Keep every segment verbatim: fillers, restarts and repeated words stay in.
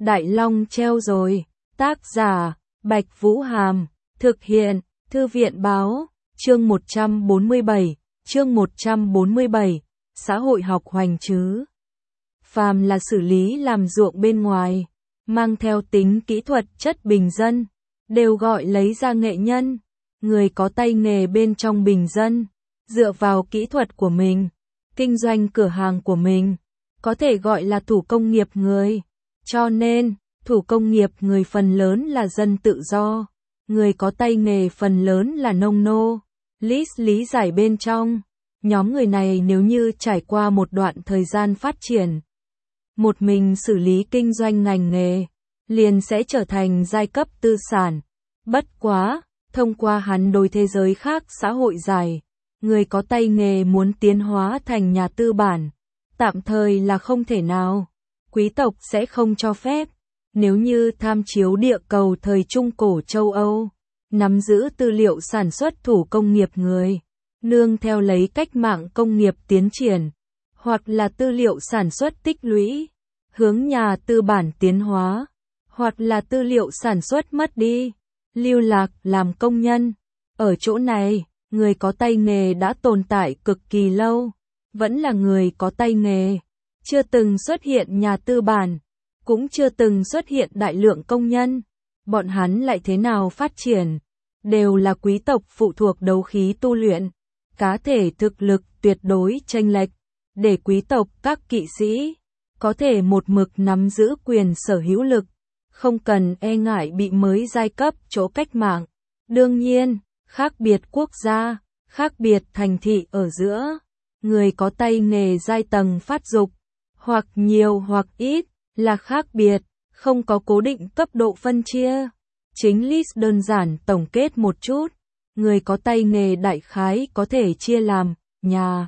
Đại Long treo rồi. Tác giả, Bạch Vũ Hàm. Thực hiện, Thư viện Báo. Chương một trăm bốn mươi bảy. Chương một trăm bốn mươi bảy. Xã hội học hoành chứ. Phàm là xử lý làm ruộng bên ngoài, mang theo tính kỹ thuật chất bình dân, đều gọi lấy ra nghệ nhân. Người có tay nghề bên trong bình dân, dựa vào kỹ thuật của mình, kinh doanh cửa hàng của mình, có thể gọi là thủ công nghiệp người. Cho nên, thủ công nghiệp người phần lớn là dân tự do, người có tay nghề phần lớn là nông nô. List lý giải bên trong, nhóm người này nếu như trải qua một đoạn thời gian phát triển, một mình xử lý kinh doanh ngành nghề, liền sẽ trở thành giai cấp tư sản. Bất quá, thông qua hắn đối thế giới khác xã hội dài, người có tay nghề muốn tiến hóa thành nhà tư bản, tạm thời là không thể nào. Quý tộc sẽ không cho phép. Nếu như tham chiếu địa cầu thời Trung Cổ châu Âu, nắm giữ tư liệu sản xuất thủ công nghiệp người, nương theo lấy cách mạng công nghiệp tiến triển, hoặc là tư liệu sản xuất tích lũy, hướng nhà tư bản tiến hóa, hoặc là tư liệu sản xuất mất đi, lưu lạc làm công nhân. Ở chỗ này, người có tay nghề đã tồn tại cực kỳ lâu, vẫn là người có tay nghề, chưa từng xuất hiện nhà tư bản, cũng chưa từng xuất hiện đại lượng công nhân. Bọn hắn lại thế nào phát triển? Đều là quý tộc phụ thuộc đấu khí tu luyện, cá thể thực lực tuyệt đối chênh lệch, để quý tộc các kỵ sĩ có thể một mực nắm giữ quyền sở hữu lực, không cần e ngại bị mới giai cấp chỗ cách mạng. Đương nhiên, khác biệt quốc gia, khác biệt thành thị ở giữa, người có tay nghề giai tầng phát dục, hoặc nhiều hoặc ít, là khác biệt, không có cố định cấp độ phân chia. Chính list đơn giản tổng kết một chút, người có tay nghề đại khái có thể chia làm nhà,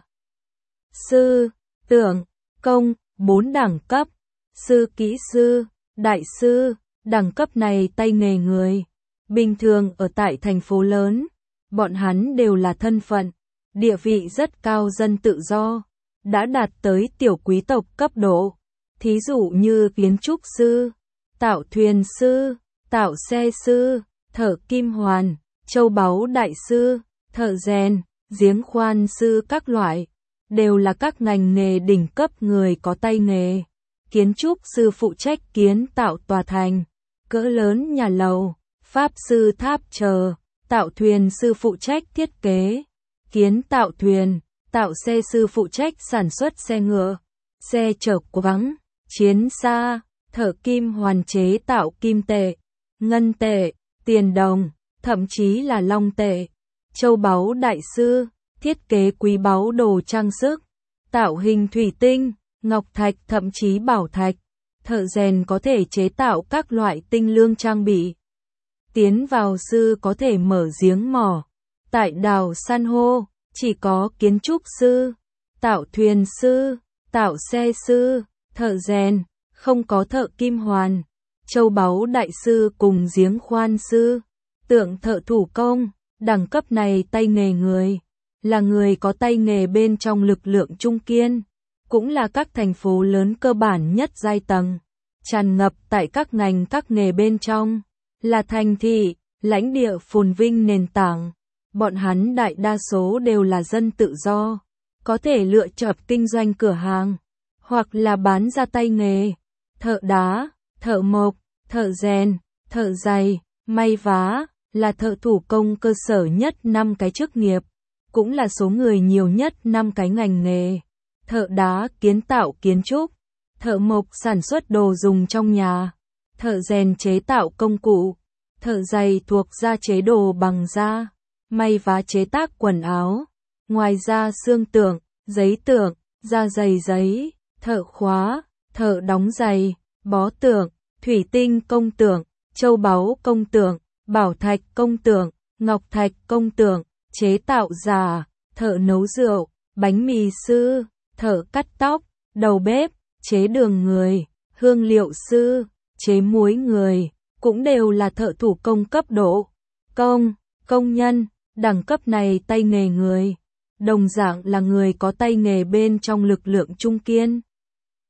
sư, tưởng, công, bốn đẳng cấp. Sư kỹ sư, đại sư, đẳng cấp này tay nghề người bình thường ở tại thành phố lớn, bọn hắn đều là thân phận, địa vị rất cao dân tự do, đã đạt tới tiểu quý tộc cấp độ. Thí dụ như kiến trúc sư, tạo thuyền sư, tạo xe sư, thợ kim hoàn, châu báu đại sư, thợ rèn, giếng khoan sư các loại, đều là các ngành nghề đỉnh cấp người có tay nghề. Kiến trúc sư phụ trách kiến tạo tòa thành, cỡ lớn nhà lầu, pháp sư tháp chờ, tạo thuyền sư phụ trách thiết kế, kiến tạo thuyền, tạo xe sư phụ trách sản xuất xe ngựa, xe chở quáng, chiến xa, thợ kim hoàn chế tạo kim tệ, ngân tệ, tiền đồng, thậm chí là long tệ. Châu báu đại sư, thiết kế quý báu đồ trang sức, tạo hình thủy tinh, ngọc thạch thậm chí bảo thạch. Thợ rèn có thể chế tạo các loại tinh lương trang bị. Tiến vào sư có thể mở giếng mỏ, tại đào san hô. Chỉ có kiến trúc sư, tạo thuyền sư, tạo xe sư, thợ rèn, không có thợ kim hoàn. Châu báu đại sư cùng giếng khoan sư, tượng thợ thủ công. Đẳng cấp này tay nghề người, là người có tay nghề bên trong lực lượng trung kiên, cũng là các thành phố lớn cơ bản nhất giai tầng, tràn ngập tại các ngành các nghề bên trong, là thành thị, lãnh địa phồn vinh nền tảng. Bọn hắn đại đa số đều là dân tự do, có thể lựa chọn kinh doanh cửa hàng, hoặc là bán ra tay nghề, thợ đá, thợ mộc, thợ rèn, thợ giày, may vá, là thợ thủ công cơ sở nhất năm cái chức nghiệp, cũng là số người nhiều nhất năm cái ngành nghề. Thợ đá kiến tạo kiến trúc, thợ mộc sản xuất đồ dùng trong nhà, thợ rèn chế tạo công cụ, thợ giày thuộc da chế đồ bằng da, may vá chế tác quần áo. Ngoài ra xương tượng, giấy tượng, da giày giấy, thợ khóa, thợ đóng giày, bó tượng, thủy tinh công tượng, châu báu công tượng, bảo thạch công tượng, ngọc thạch công tượng, chế tạo giả, thợ nấu rượu, bánh mì sư, thợ cắt tóc, đầu bếp, chế đường người, hương liệu sư, chế muối người, cũng đều là thợ thủ công cấp độ. Công, công nhân, đẳng cấp này tay nghề người, đồng dạng là người có tay nghề bên trong lực lượng trung kiên.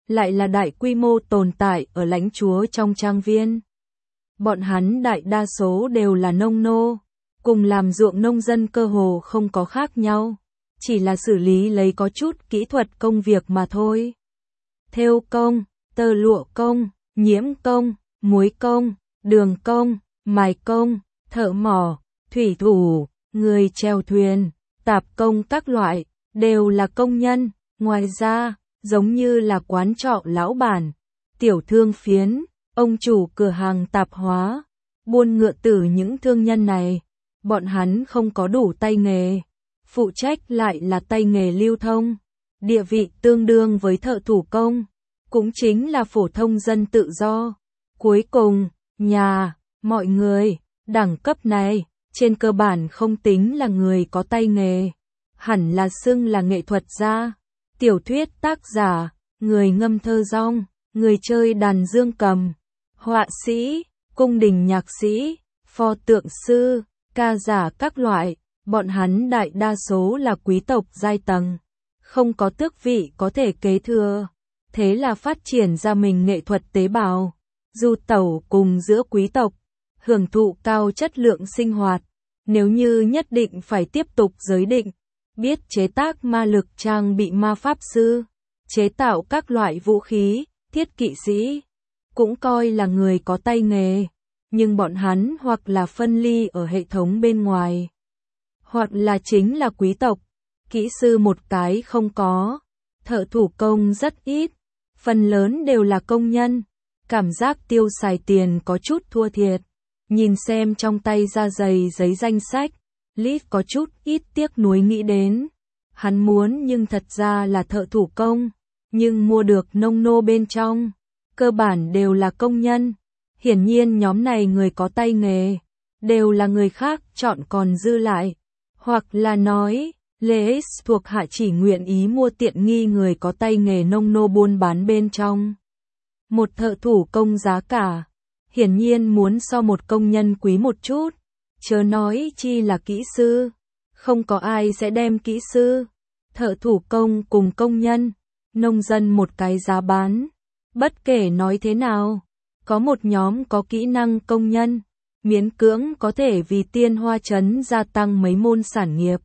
lại là đại quy mô tồn tại ở lãnh chúa trong trang viên. Bọn hắn đại đa số đều là nông nô, cùng làm ruộng nông dân cơ hồ không có khác nhau, chỉ là xử lý lấy có chút kỹ thuật công việc mà thôi. Thêu công, tơ lụa công, nhiễm công, muối công, đường công, mài công, thợ mỏ, thủy thủ, người chèo thuyền, tạp công các loại, đều là công nhân. Ngoài ra, giống như là quán trọ lão bản, tiểu thương phiến, ông chủ cửa hàng tạp hóa, buôn ngựa tử những thương nhân này, bọn hắn không có đủ tay nghề, phụ trách lại là tay nghề lưu thông, địa vị tương đương với thợ thủ công, cũng chính là phổ thông dân tự do. Cuối cùng, nhà, mọi người, đẳng cấp này, trên cơ bản không tính là người có tay nghề, hẳn là xưng là nghệ thuật gia, tiểu thuyết tác giả, người ngâm thơ rong, người chơi đàn dương cầm, họa sĩ, cung đình nhạc sĩ, pho tượng sư, ca giả các loại, bọn hắn đại đa số là quý tộc giai tầng, không có tước vị có thể kế thừa, thế là phát triển ra mình nghệ thuật tế bào, du tẩu cùng giữa quý tộc, hưởng thụ cao chất lượng sinh hoạt, nếu như nhất định phải tiếp tục giới định, biết chế tác ma lực trang bị ma pháp sư, chế tạo các loại vũ khí, thiết kỵ sĩ, cũng coi là người có tay nghề, nhưng bọn hắn hoặc là phân ly ở hệ thống bên ngoài, hoặc là chính là quý tộc, kỹ sư một cái không có, thợ thủ công rất ít, phần lớn đều là công nhân, cảm giác tiêu xài tiền có chút thua thiệt, nhìn xem trong tay ra dày giấy danh sách, Liz có chút ít tiếc nuối nghĩ đến, hắn muốn nhưng thật ra là thợ thủ công, nhưng mua được nông nô bên trong, cơ bản đều là công nhân, hiển nhiên nhóm này người có tay nghề, đều là người khác chọn còn dư lại, hoặc là nói, Leis thuộc hạ chỉ nguyện ý mua tiện nghi người có tay nghề nông nô buôn bán bên trong. Một thợ thủ công giá cả, hiển nhiên muốn so một công nhân quý một chút, chớ nói chi là kỹ sư, không có ai sẽ đem kỹ sư, thợ thủ công cùng công nhân, nông dân một cái giá bán. Bất kể nói thế nào, có một nhóm có kỹ năng công nhân, miễn cưỡng có thể vì Tiên Hoa Trấn gia tăng mấy môn sản nghiệp.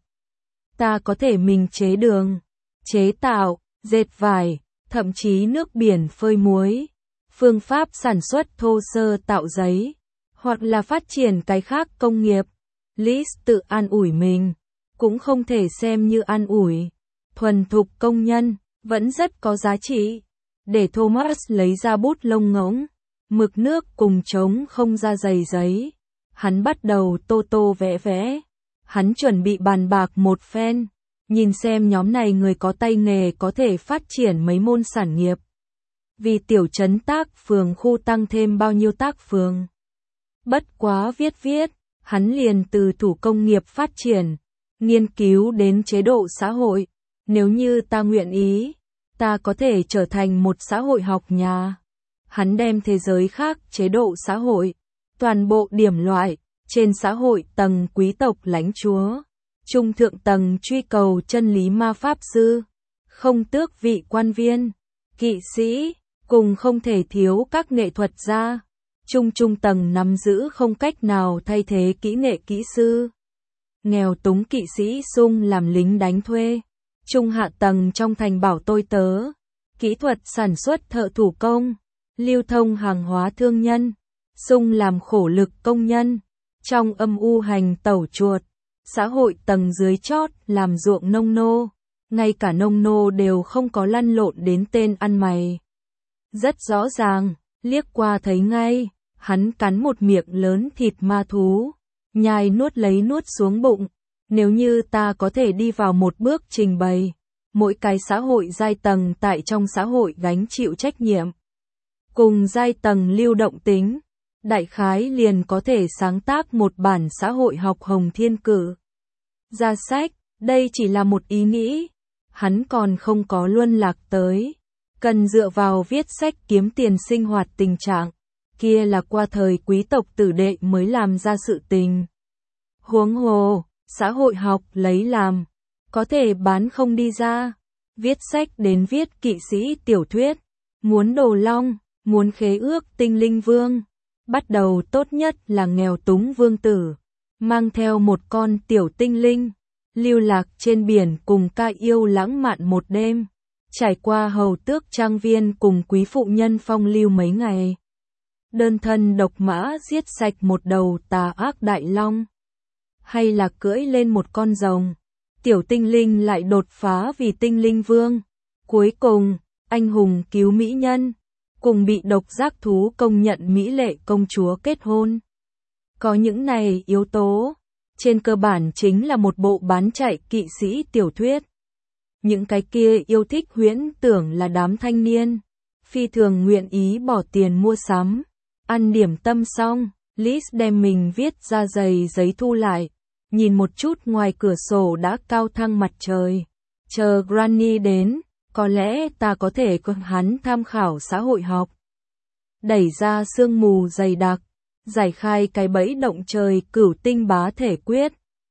Ta có thể mình chế đường, chế tạo, dệt vải, thậm chí nước biển phơi muối, phương pháp sản xuất thô sơ tạo giấy, hoặc là phát triển cái khác công nghiệp. Liz tự an ủi mình, cũng không thể xem như an ủi, thuần thục công nhân, vẫn rất có giá trị. Để Thomas lấy ra bút lông ngỗng, mực nước cùng trống không ra dày giấy. Hắn bắt đầu tô tô vẽ vẽ. Hắn chuẩn bị bàn bạc một phen, nhìn xem nhóm này người có tay nghề có thể phát triển mấy môn sản nghiệp. Vì tiểu trấn tác phường khu tăng thêm bao nhiêu tác phường. Bất quá viết viết, hắn liền từ thủ công nghiệp phát triển, nghiên cứu đến chế độ xã hội. Nếu như ta nguyện ý, ta có thể trở thành một xã hội học nhà. Hắn đem thế giới khác chế độ xã hội, toàn bộ điểm loại, trên xã hội tầng quý tộc lãnh chúa, trung thượng tầng truy cầu chân lý ma pháp sư, không tước vị quan viên, kỵ sĩ, cùng không thể thiếu các nghệ thuật gia, trung trung tầng nắm giữ không cách nào thay thế kỹ nghệ kỹ sư, nghèo túng kỵ sĩ sung làm lính đánh thuê. Trung hạ tầng trong thành bảo tôi tớ, kỹ thuật sản xuất thợ thủ công, lưu thông hàng hóa thương nhân, sung làm khổ lực công nhân, trong âm u hành tẩu chuột, xã hội tầng dưới chót làm ruộng nông nô, ngay cả nông nô đều không có lăn lộn đến tên ăn mày. Rất rõ ràng, liếc qua thấy ngay, hắn cắn một miệng lớn thịt ma thú, nhai nuốt lấy nuốt xuống bụng. Nếu như ta có thể đi vào một bước trình bày, mỗi cái xã hội giai tầng tại trong xã hội gánh chịu trách nhiệm, cùng giai tầng lưu động tính, đại khái liền có thể sáng tác một bản xã hội học hồng thiên cử. Ra sách, đây chỉ là một ý nghĩ, hắn còn không có luân lạc tới, cần dựa vào viết sách kiếm tiền sinh hoạt tình trạng, kia là qua thời quý tộc tử đệ mới làm ra sự tình. Huống hồ, xã hội học lấy làm, có thể bán không đi ra, viết sách đến viết kỵ sĩ tiểu thuyết, Muốn đồ long, muốn khế ước tinh linh vương. Bắt đầu tốt nhất là nghèo túng vương tử, mang theo một con tiểu tinh linh, lưu lạc trên biển cùng ca yêu lãng mạn một đêm, trải qua hầu tước trang viên cùng quý phụ nhân phong lưu mấy ngày. Đơn thân độc mã giết sạch một đầu tà ác đại long, hay là cưỡi lên một con rồng, tiểu tinh linh lại đột phá vì tinh linh vương. Cuối cùng, anh hùng cứu mỹ nhân, cùng bị độc giác thú công nhận mỹ lệ công chúa kết hôn. Có những này yếu tố, trên cơ bản chính là một bộ bán chạy kỵ sĩ tiểu thuyết. Những cái kia yêu thích huyễn tưởng là đám thanh niên, phi thường nguyện ý bỏ tiền mua sắm. Ăn điểm tâm xong, Liz đem mình viết ra dày giấy thu lại, nhìn một chút ngoài cửa sổ đã cao thăng mặt trời. Chờ Granny đến, có lẽ ta có thể có hắn tham khảo xã hội học. Đẩy ra sương mù dày đặc, giải khai cái bẫy động trời cửu tinh bá thể quyết.